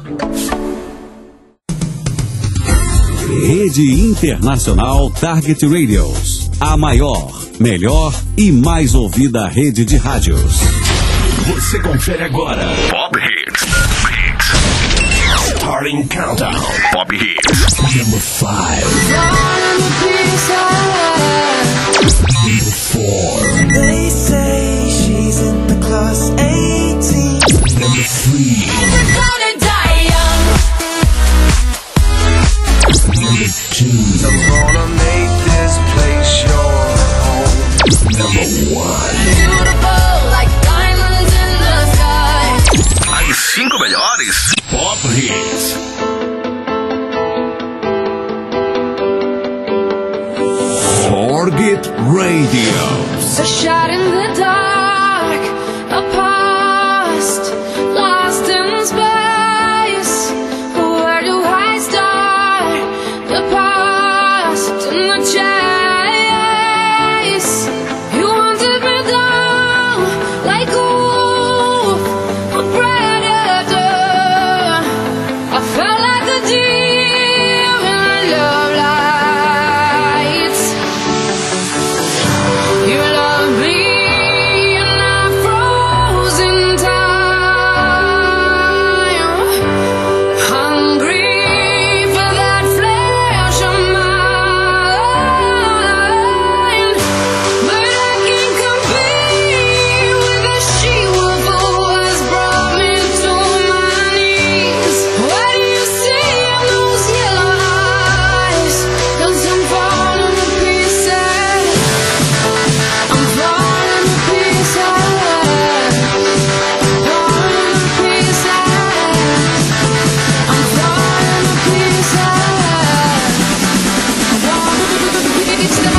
Rede Internacional Target Radios. A maior, melhor e mais ouvida rede de rádios. Você confere agora. Pop Hits. Starting Countdown. Pop Hits. Number 5. Number 4. They say she's in the class 18. Number 3. Number 2. I'm gonna make this place your home. Number 1. Beautiful like diamonds in the sky. As 5 melhores Pop Hits. Target Radio. A shot in the dark, a past lost in space. Where do I start? The past and the chase. You wanted me down like a predator. I felt like a deer in the love lights. You love me and I froze in time. Hungry for that flesh of mine. But I can't compete with the she-wolf who has brought me to my knees. What do you see in those yellow eyes? 'Cause I'm falling to pieces. I'm falling to pieces. Falling to pieces. I'm falling to pieces. Falling to pieces.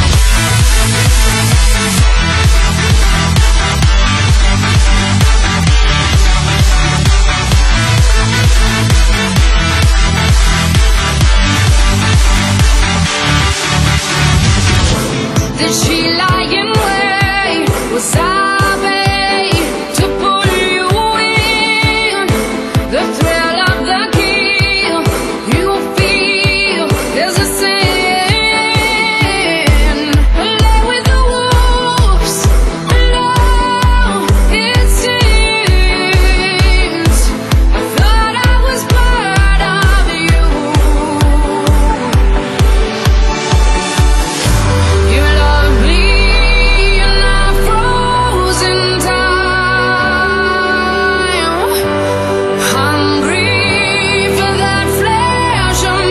Did she lie in wait? Was I made to pull you in? The thrill of the kill, you feel there's a sin. Lay with the wolves, alone it seems. I thought I was part of you. You love me and I froze in time. Hungry for that flesh of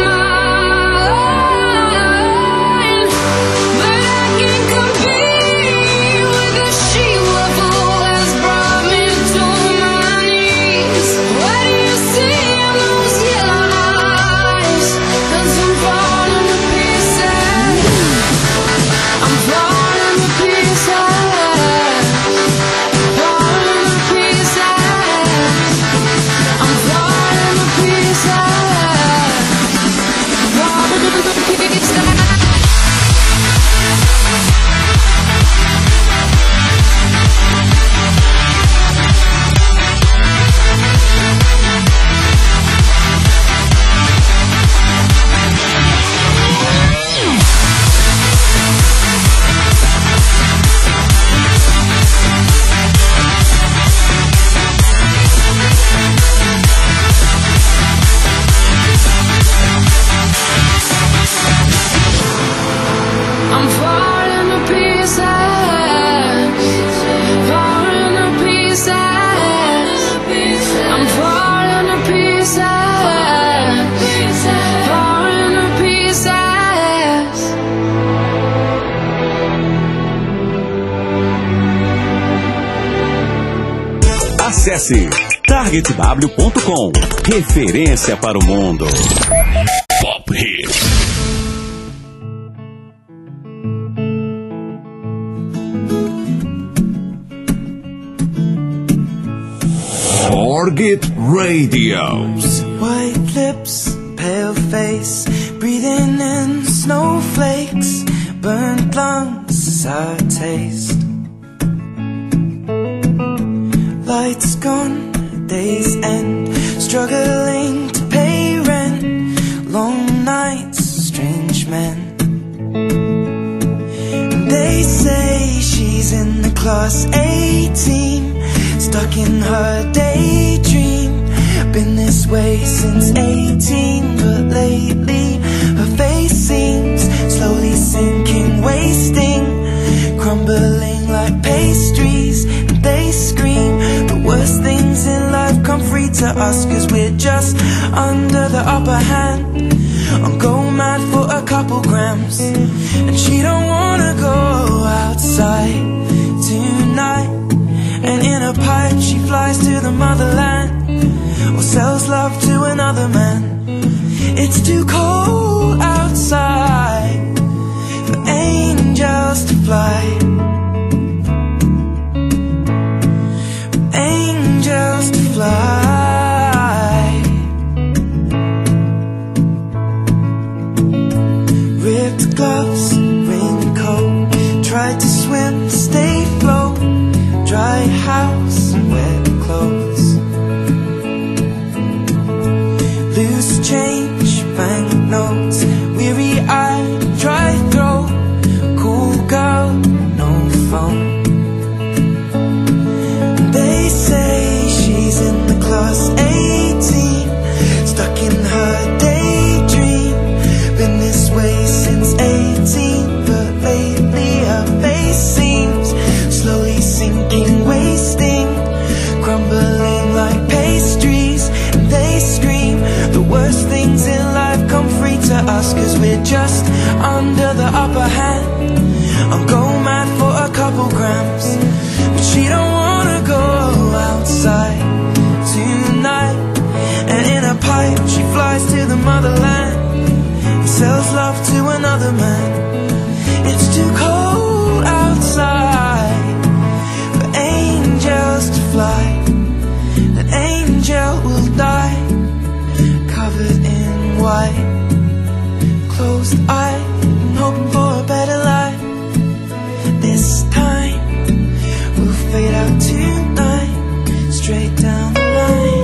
mine. But I can't compete with the she-wolf who has brought me to my knees. What do you see in those yellow eyes? 'Cause I'm falling to pieces. I'm falling to pieces. Falling to pieces. I'm falling to pieces. Falling to pieces. I'm falling to pieces. Falling to pieces. I'm falling to pieces. Falling to pieces. Acesse targetw.com. Referência para o mundo. Pop Hits. Target Radios. White lips, pale face, breathing in snowflakes, burnt lungs as I taste. Lights gone, days end, struggling class 18, stuck in her daydream. Been this way since 18, but lately her face seems slowly sinking, wasting, crumbling like pastries. And they scream the worst things in life come free to us, 'cause we're just under the upper hand. I'm go mad for a couple grams, and she don't wanna go outside tonight. And in a pipe she flies to the motherland, or sells love to another man. It's too cold outside for angels to fly, for angels to fly. Ripped gloves, raincoat, tried to swim, stay afloat. Dry house, wet clothes, loose change, banknotes, weary-eyed, dry throat, cool girl, no phone. They say she's in the class 18, stuck in her daydream. Been this way since 18, but lately her face seems slowly sinking, wasting, crumbling like pastries. And they scream the worst things in life come free to us, 'cause we're just under the upper hand. I'm go mad for a couple grams, but she don't wanna go outside tonight. And in a pipe she flies to the motherland, and sells love to another man. It's too cold outside for angels to fly. An angel will die, covered in white, closed eye, and hoping for a better life. This time we'll fade out tonight, straight down the line.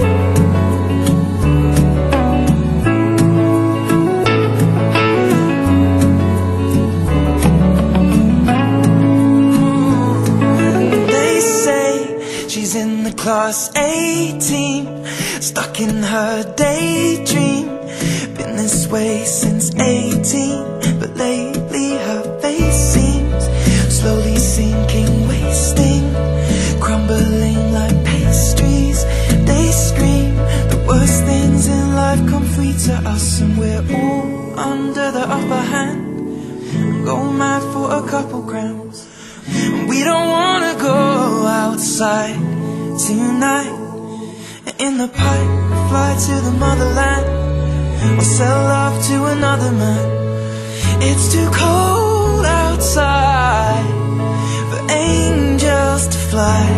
In the class 18, stuck in her daydream. Been this way since 18, but lately her face seems slowly sinking, wasting, crumbling like pastries. They scream the worst things in life come free to us, and we're all under the upper hand. Go mad for a couple grams, and we don't wanna go outside tonight. In the pipe we fly to the motherland, or sell love to another man. It's too cold outside for angels to fly,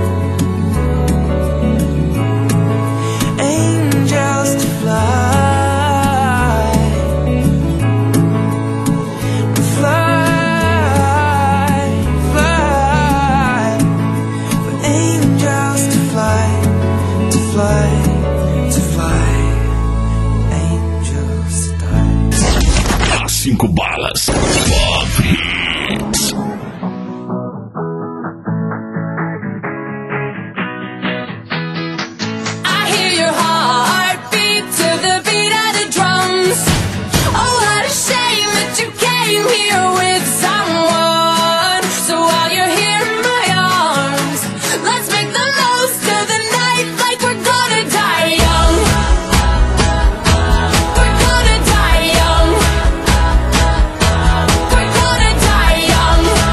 angels to fly. Cinco balas. Pop Hits. I hear your heartbeat to the beat of the drums. Oh, what a shame that you came here with someone. So while you're here in my arms, let's make the most of the night like we're gonna die young. We're gonna die young. We're gonna die young.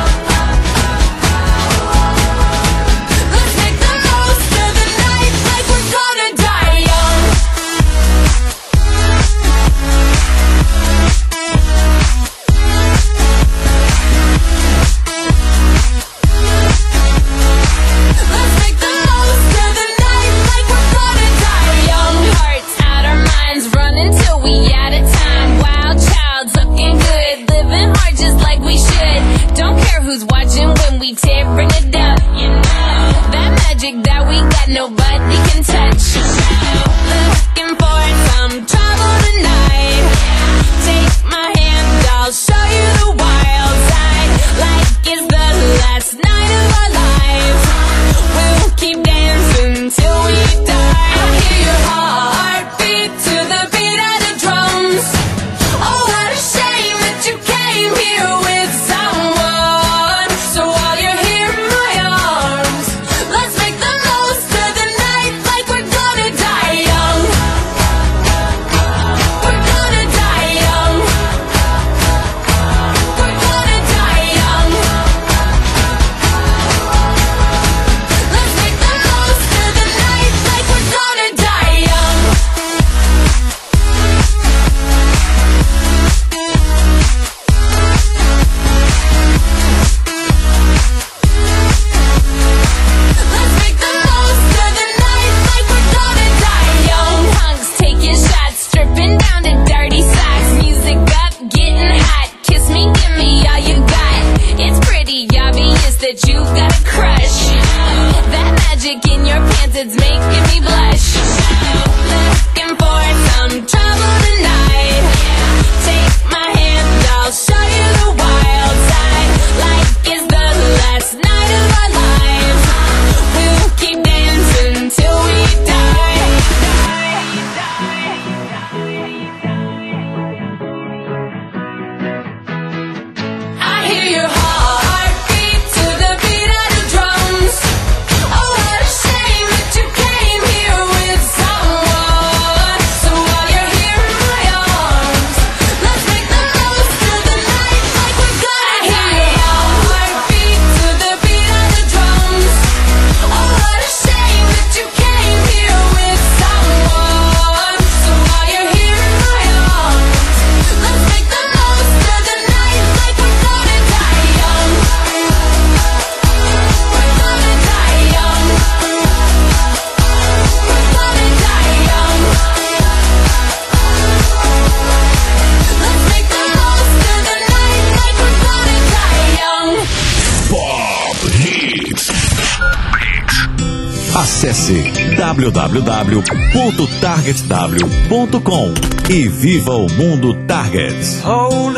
www.targetw.com e viva o mundo Target. Hold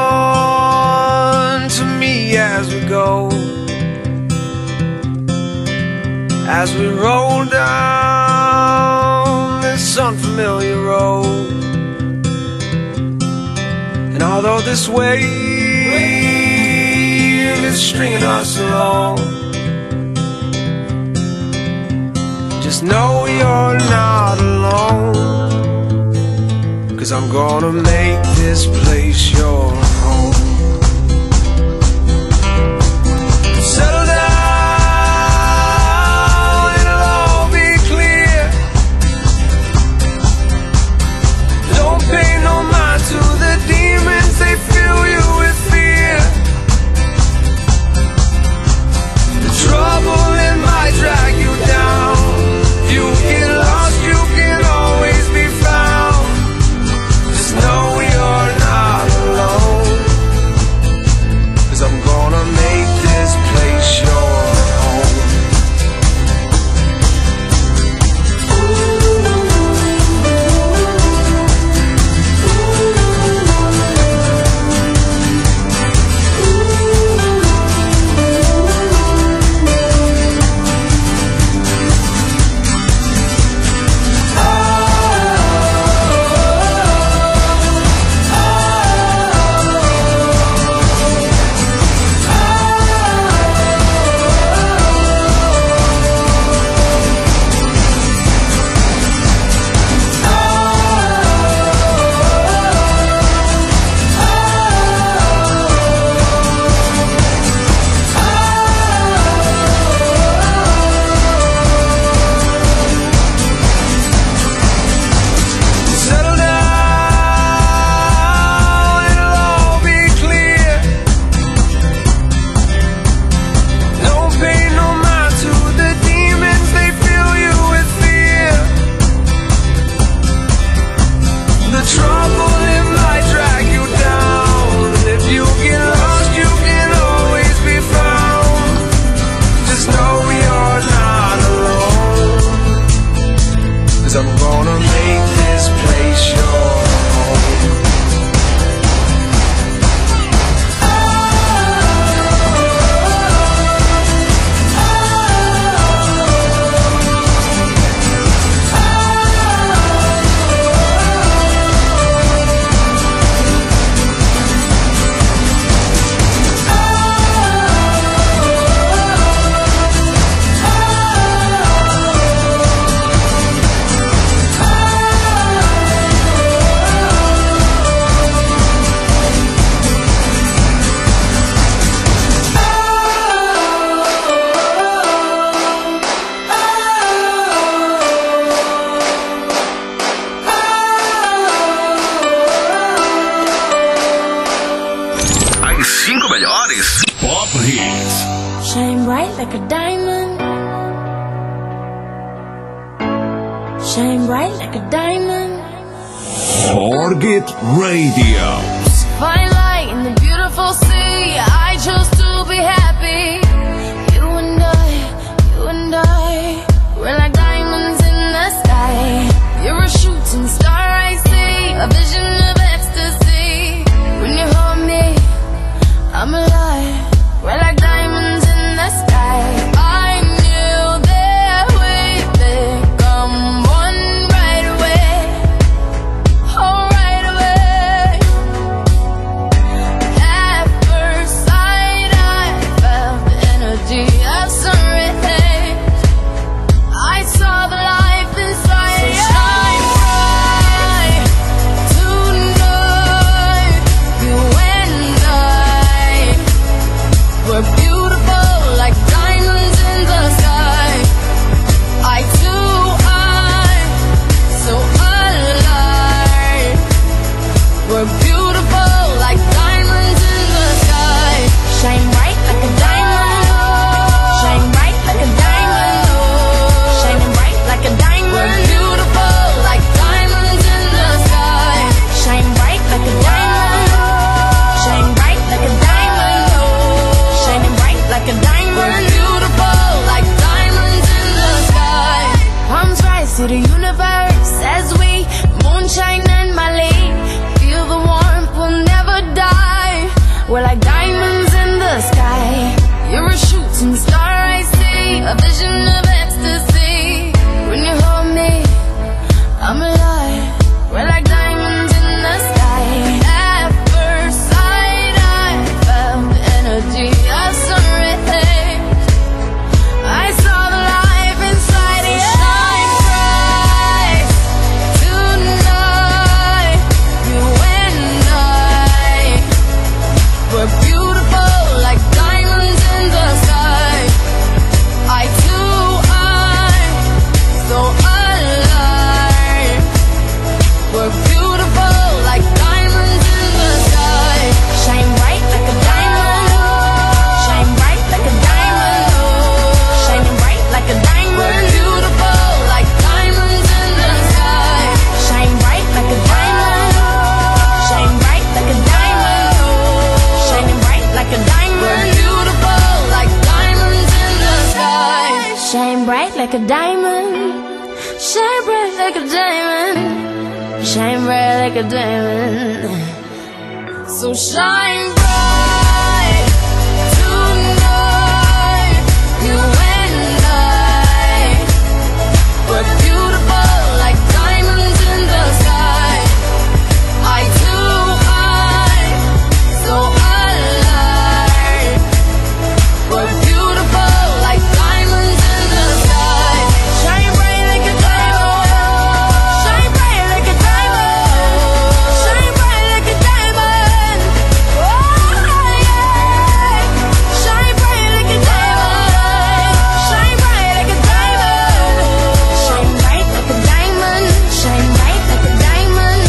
on to me as we go, as we roll down this unfamiliar road. And although this wave is stringing us along, just know you're not alone, 'cause I'm gonna make this place your home. Settle down, it'll all be clear. Don't pay no mind to the demons, they fill you with fear. The trouble, it might drag you down. You get lost, you can always be found. Just know you're not alone, 'cause I'm gonna make this place your home. Shine bright like a diamond. Shine bright like a diamond. Target Radio. Fine light in the beautiful sea. I chose to be happy. You and I, we're like diamonds in the sky. You're a shooting star, I see, a vision of ecstasy. When you hold me, I'm alive. We're like diamonds in the sky. I knew that we'd become one right away. Oh, right away. At first sight, I first as we moonshine and Mali. Feel the warmth, we'll never die. We're like diamonds in the sky. You're a shooting star, I see. A vision of ecstasy. When you hold me, I'm alive. We're like diamonds in the sky. At first sight, I felt the energy of sun rays. I saw the life inside you. Shine bright tonight. You and I, we're beautiful like diamonds in the sky. Eye to eye, so alive. We're beautiful like diamonds in the sky. Shine bright like a diamond. Shine bright like a diamond. Shining bright like a diamond. We're beautiful like diamonds in the sky. Shine bright like a diamond. Shine bright like a diamond. Shining bright like a diamond. We're beautiful like diamonds in the sky. Shine bright like a diamond. Shine bright like a diamond. Shine bright like a diamond. So shine bright tonight. You and I, we're beautiful like diamonds in the sky. Eye to eye, so alive. We're beautiful like diamonds in the sky. Shine bright like a diamond. Shine bright like a diamond. Shine bright like a diamond. Oh yeah. Shine bright like a diamond. Shine bright like a diamond. Shine bright like a diamond. Shine bright like a diamond.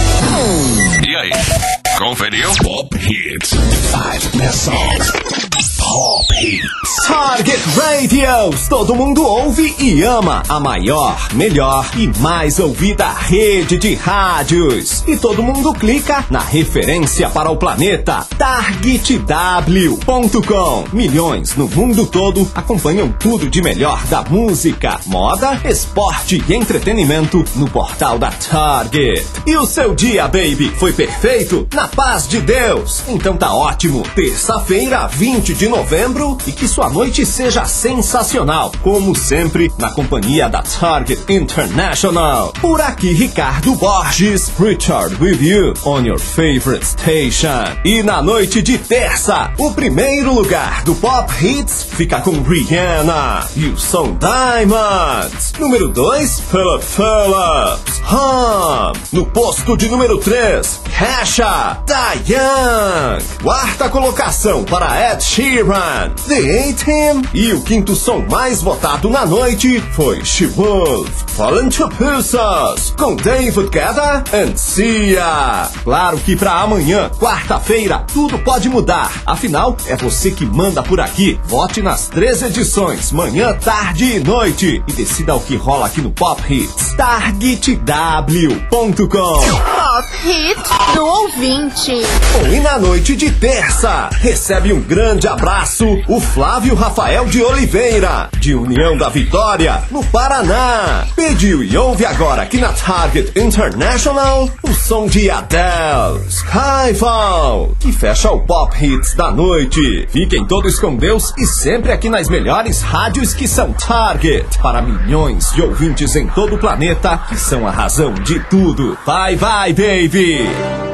E aí, conferiu? Pop Hits. 5 Best Songs. Pop Hits. Target Radios, todo mundo ouve e ama a maior, melhor e mais ouvida rede de rádios. E todo mundo clica na referência para o planeta, targetw.com. Milhões no mundo todo acompanham tudo de melhor da música, moda, esporte e entretenimento no portal da Target. E o seu dia, baby, foi perfeito? Na paz de Deus? Então tá ótimo. Terça-feira, 20 de novembro, e que sua noite seja sensacional, como sempre, na companhia da Target International. Por aqui, Ricardo Borges, Richard with you on your favorite station. E na noite de terça, o primeiro lugar do Pop Hits fica com Rihanna e o som Diamonds. Número 2, Philip Phillips, Hum. No posto de número 3, Kesha, Diane. Quarta colocação para Ed Sheeran, The A-Team. E o quinto som mais votado na noite foi She Wolf, Fallen to Pieces, com David Guetta and Sia. Claro que pra amanhã, quarta-feira, tudo pode mudar. Afinal, é você que manda por aqui. Vote nas 3 edições, manhã, tarde e noite. E decida o que rola aqui no Pop Hits. targetw.com. Pop Hit do ouvinte. E na noite de terça, recebe um grande abraço o Flávio Rafael de Oliveira, de União da Vitória, no Paraná. Pediu e ouve agora aqui na Target International o som de Adele, Skyfall, que fecha o Pop Hits da noite. Fiquem todos com Deus e sempre aqui nas melhores rádios que são Target, para milhões de ouvintes em todo o planeta que são a razão de tudo. Vai, vai, baby!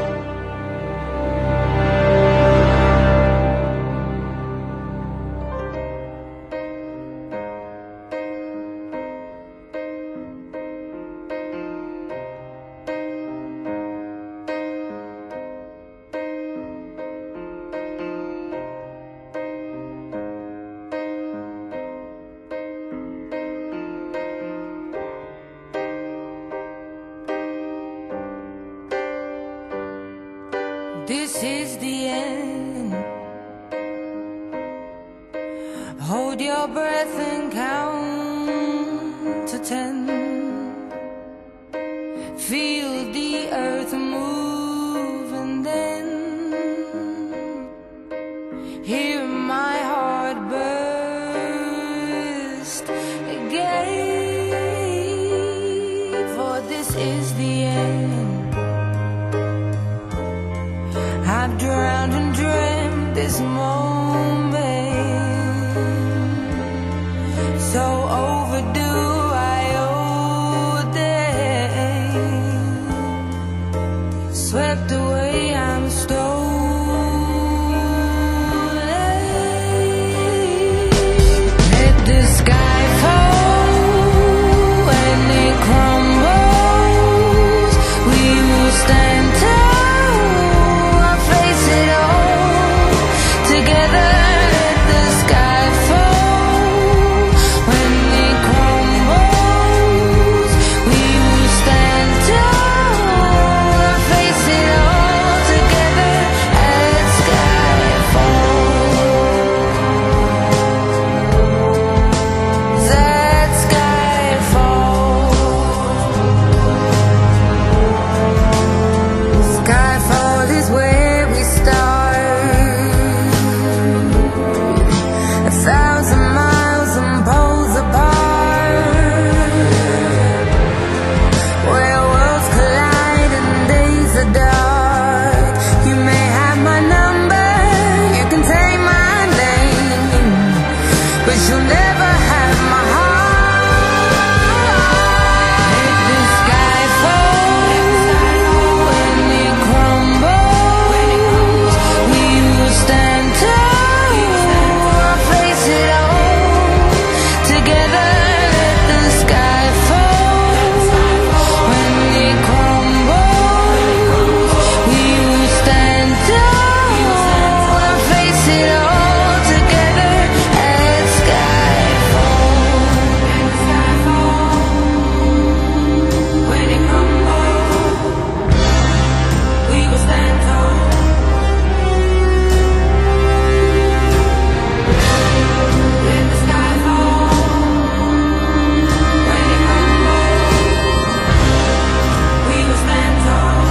This is the end. Hold your breath and count to 10. Feel the earth move and then hear my heart burst again. this is the end. I've drowned and dreamt this moment, so overdue I owe them. Swept away, I'm stolen. Let the sky fall when it crumbles. We will stand tall, I'll face it all together. Let the sky fall when it crumbles. We will stand tall, I'll face it all together. Let sky falls. That sky falls. Skyfall is where we start. 1,000 miles and poles apart, where worlds collide and days are dark. You may have my number, you can take my name, but you'll never have my heart. Let the sky fall when it crumbles. We will stand tall, I'll face it all together. Let the sky fall when it crumbles. We will stand tall, I'll face it all together. Let sky fall. When it crumbles, we will stand tall. Let the sky fall. When it crumbles, we will stand tall.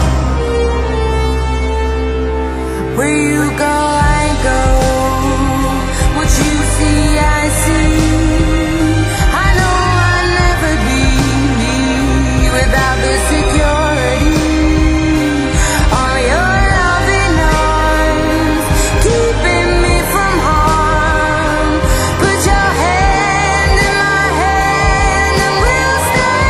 Where you go, I go. What you see, I see. I know I'll never be without the security. All your loving arms keeping me from harm. Put your hand in my hand and we'll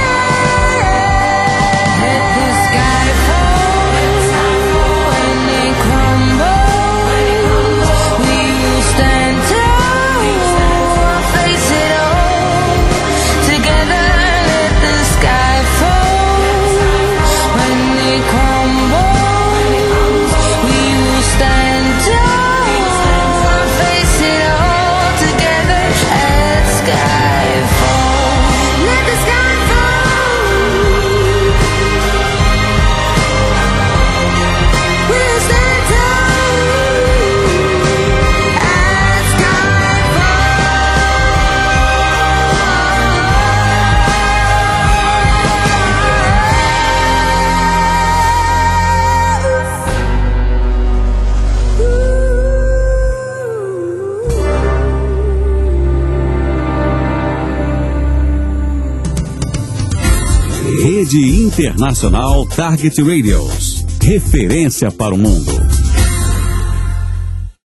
stand. Let the sky fall when it crumbles. We will stand tall, I'll face it all together. Let the sky fall when it crumbles. We will stand tall, I'll face it all together. Let sky fall. Let the sky fall. We'll stand tall. Let sky Rede Internacional Target Radios. Referência para o mundo.